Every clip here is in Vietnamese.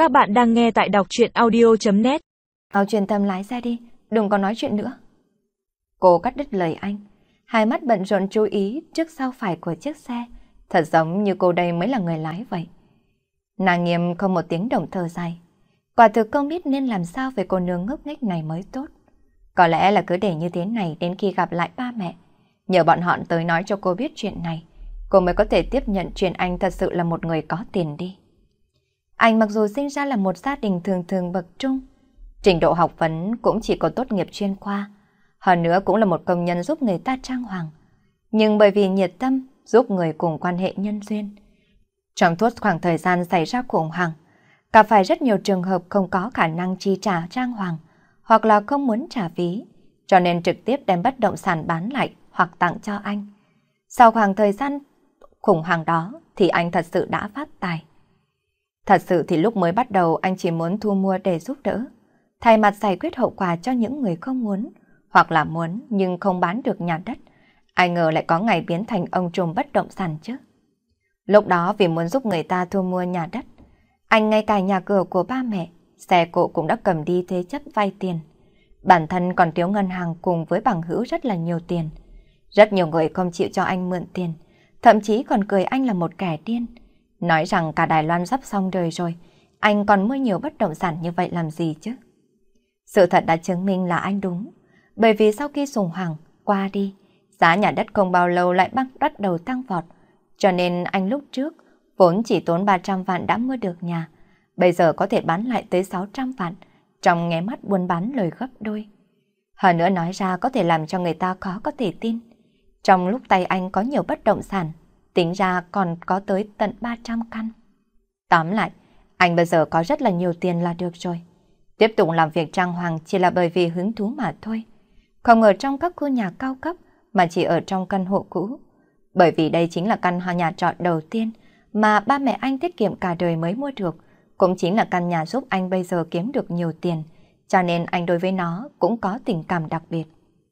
Các bạn đang nghe tại đọc truyện audio.net. Ao truyền tâm lái xe đi, đừng có nói chuyện nữa. Cô cắt đứt lời anh, hai mắt bận rộn chú ý trước sau phải của chiếc xe, thật giống như cô đây mới là người lái vậy. Nàng Nghiêm không một tiếng động thở dài. Quả thực không biết nên làm sao về cô nương ngốc nghếch này mới tốt. Có lẽ là cứ để như thế này đến khi gặp lại ba mẹ, nhờ bọn họ tới nói cho cô biết chuyện này, cô mới có thể tiếp nhận chuyện anh thật sự là một người có tiền đi. Anh mặc dù sinh ra là một gia đình thường thường bậc trung, trình độ học vấn cũng chỉ có tốt nghiệp chuyên khoa, hơn nữa cũng là một công nhân giúp người ta trang hoàng. Nhưng bởi vì nhiệt tâm giúp người cùng quan hệ nhân duyên, trong suốt khoảng thời gian xảy ra khủng hoảng, gặp phải rất nhiều trường hợp không có khả năng chi trả trang hoàng, hoặc là không muốn trả phí, cho nên trực tiếp đem bất động sản bán lại hoặc tặng cho anh. Sau khoảng thời gian khủng hoảng đó thì anh thật sự đã phát tài. Thật sự thì lúc mới bắt đầu anh chỉ muốn thu mua để giúp đỡ, thay mặt giải quyết hậu quả cho những người không muốn, hoặc là muốn nhưng không bán được nhà đất. Ai ngờ lại có ngày biến thành ông trùm bất động sản chứ. Lúc đó vì muốn giúp người ta thu mua nhà đất, anh ngay cả nhà cửa của ba mẹ, xe cộ cũng đã cầm đi thế chấp vay tiền. Bản thân còn thiếu ngân hàng cùng với bằng hữu rất là nhiều tiền. Rất nhiều người không chịu cho anh mượn tiền, thậm chí còn cười anh là một kẻ điên. Nói rằng cả Đài Loan sắp xong đời rồi, anh còn mua nhiều bất động sản như vậy làm gì chứ? Sự thật đã chứng minh là anh đúng, bởi vì sau khi khủng hoảng qua đi, giá nhà đất không bao lâu lại bắt đầu tăng vọt, cho nên anh lúc trước vốn chỉ tốn 300 vạn đã mua được nhà, bây giờ có thể bán lại tới 600 vạn, trong nháy mắt buôn bán lời gấp đôi. Hơn nữa nói ra có thể làm cho người ta khó có thể tin. Trong lúc tay anh có nhiều bất động sản, tính ra còn có tới tận 300 căn. Tóm lại, anh bây giờ có rất là nhiều tiền là được rồi. Tiếp tục làm việc trang hoàng chỉ là bởi vì hứng thú mà thôi. Không ở trong các khu nhà cao cấp mà chỉ ở trong căn hộ cũ. Bởi vì đây chính là căn nhà trọ đầu tiên mà ba mẹ anh tiết kiệm cả đời mới mua được. Cũng chính là căn nhà giúp anh bây giờ kiếm được nhiều tiền. Cho nên anh đối với nó cũng có tình cảm đặc biệt.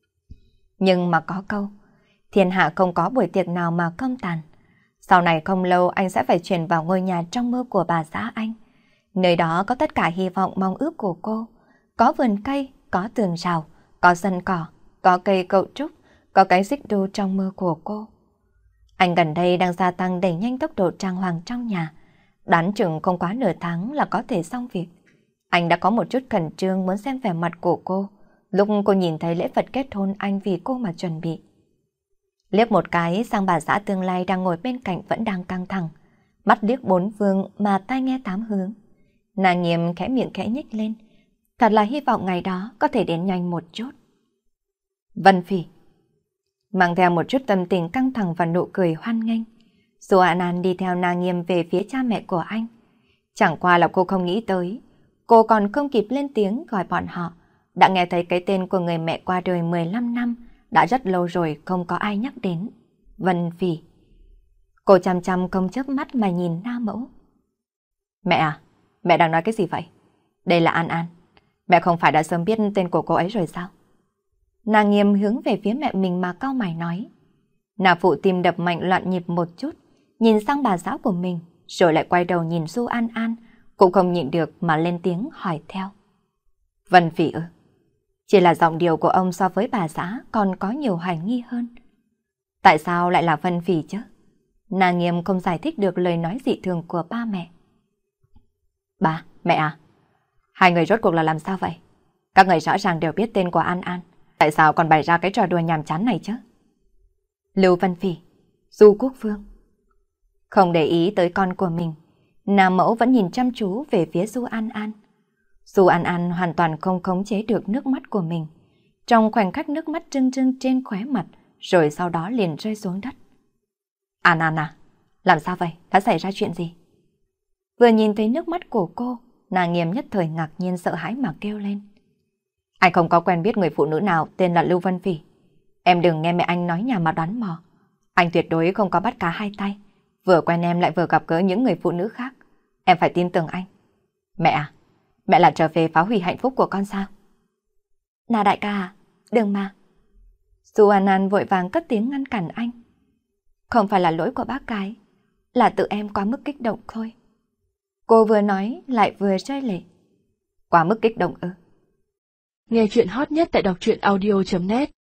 Nhưng mà có câu, thiên hạ không có buổi tiệc nào mà không tàn. Sau này không lâu anh sẽ phải chuyển vào ngôi nhà trong mơ của bà xã anh. Nơi đó có tất cả hy vọng mong ước của cô. Có vườn cây, có tường rào, có sân cỏ, có cây cậu trúc, có cái xích đu trong mơ của cô. Anh gần đây đang gia tăng đẩy nhanh tốc độ trang hoàng trong nhà. Đoán chừng không quá nửa tháng là có thể xong việc. Anh đã có một chút khẩn trương muốn xem vẻ mặt của cô lúc cô nhìn thấy lễ vật kết hôn anh vì cô mà chuẩn bị. Liếc một cái sang bà xã tương lai đang ngồi bên cạnh vẫn đang căng thẳng, mắt liếc bốn phương mà tai nghe tám hướng. Nàng Nghiêm khẽ miệng khẽ nhếch lên, thật là hy vọng ngày đó có thể đến nhanh một chút. Vân Phỉ mang theo một chút tâm tình căng thẳng và nụ cười hoan nghênh, Dù An An đi theo nàng Nghiêm về phía cha mẹ của anh. Chẳng qua là cô không nghĩ tới, cô còn không kịp lên tiếng gọi bọn họ, đã nghe thấy cái tên của người mẹ qua đời 15 năm, đã rất lâu rồi không có ai nhắc đến. Vân Phỉ. Cô chăm chăm không chớp mắt mà nhìn Na Mẫu. Mẹ à, mẹ đang nói cái gì vậy? Đây là An An. Mẹ không phải đã sớm biết tên của cô ấy rồi sao? Nàng Nghiêm hướng về phía mẹ mình mà cau mày nói. Nàng phụ tim đập mạnh loạn nhịp một chút, nhìn sang bà giáo của mình, rồi lại quay đầu nhìn Du An An, cũng không nhịn được mà lên tiếng hỏi theo. Vân Phỉ ư? Chỉ là giọng điệu của ông so với bà xã còn có nhiều hoài nghi hơn. Tại sao lại là Vân Phỉ chứ? Nàng Nghiêm không giải thích được lời nói dị thường của ba mẹ. Ba, mẹ à, hai người rốt cuộc là làm sao vậy? Các người rõ ràng đều biết tên của An An, tại sao còn bày ra cái trò đùa nhàm chán này chứ? Lưu Vân Phỉ, Du Quốc Phương. Không để ý tới con của mình, Nam Mẫu vẫn nhìn chăm chú về phía Du An An. Du An An hoàn toàn không khống chế được nước mắt của mình. Trong khoảnh khắc nước mắt trưng trưng trên khóe mặt, rồi sau đó liền rơi xuống đất. An An à, làm sao vậy? Đã xảy ra chuyện gì? Vừa nhìn thấy nước mắt của cô, nàng Nghiêm nhất thời ngạc nhiên sợ hãi mà kêu lên. Anh không có quen biết người phụ nữ nào tên là Lưu Vân Phỉ. Em đừng nghe mẹ anh nói nhà mà đoán mò. Anh tuyệt đối không có bắt cá hai tay. Vừa quen em lại vừa gặp gỡ những người phụ nữ khác. Em phải tin tưởng anh. Mẹ à, mẹ là trở về phá hủy hạnh phúc của con sao? Nà đại ca à, đừng mà. Du An An vội vàng cất tiếng ngăn cản anh. Không phải là lỗi của bác cái, là tự em quá mức kích động thôi. Cô vừa nói lại vừa rơi lệ. Quá mức kích động ư? Nghe chuyện hot nhất tại đọc truyện audio.net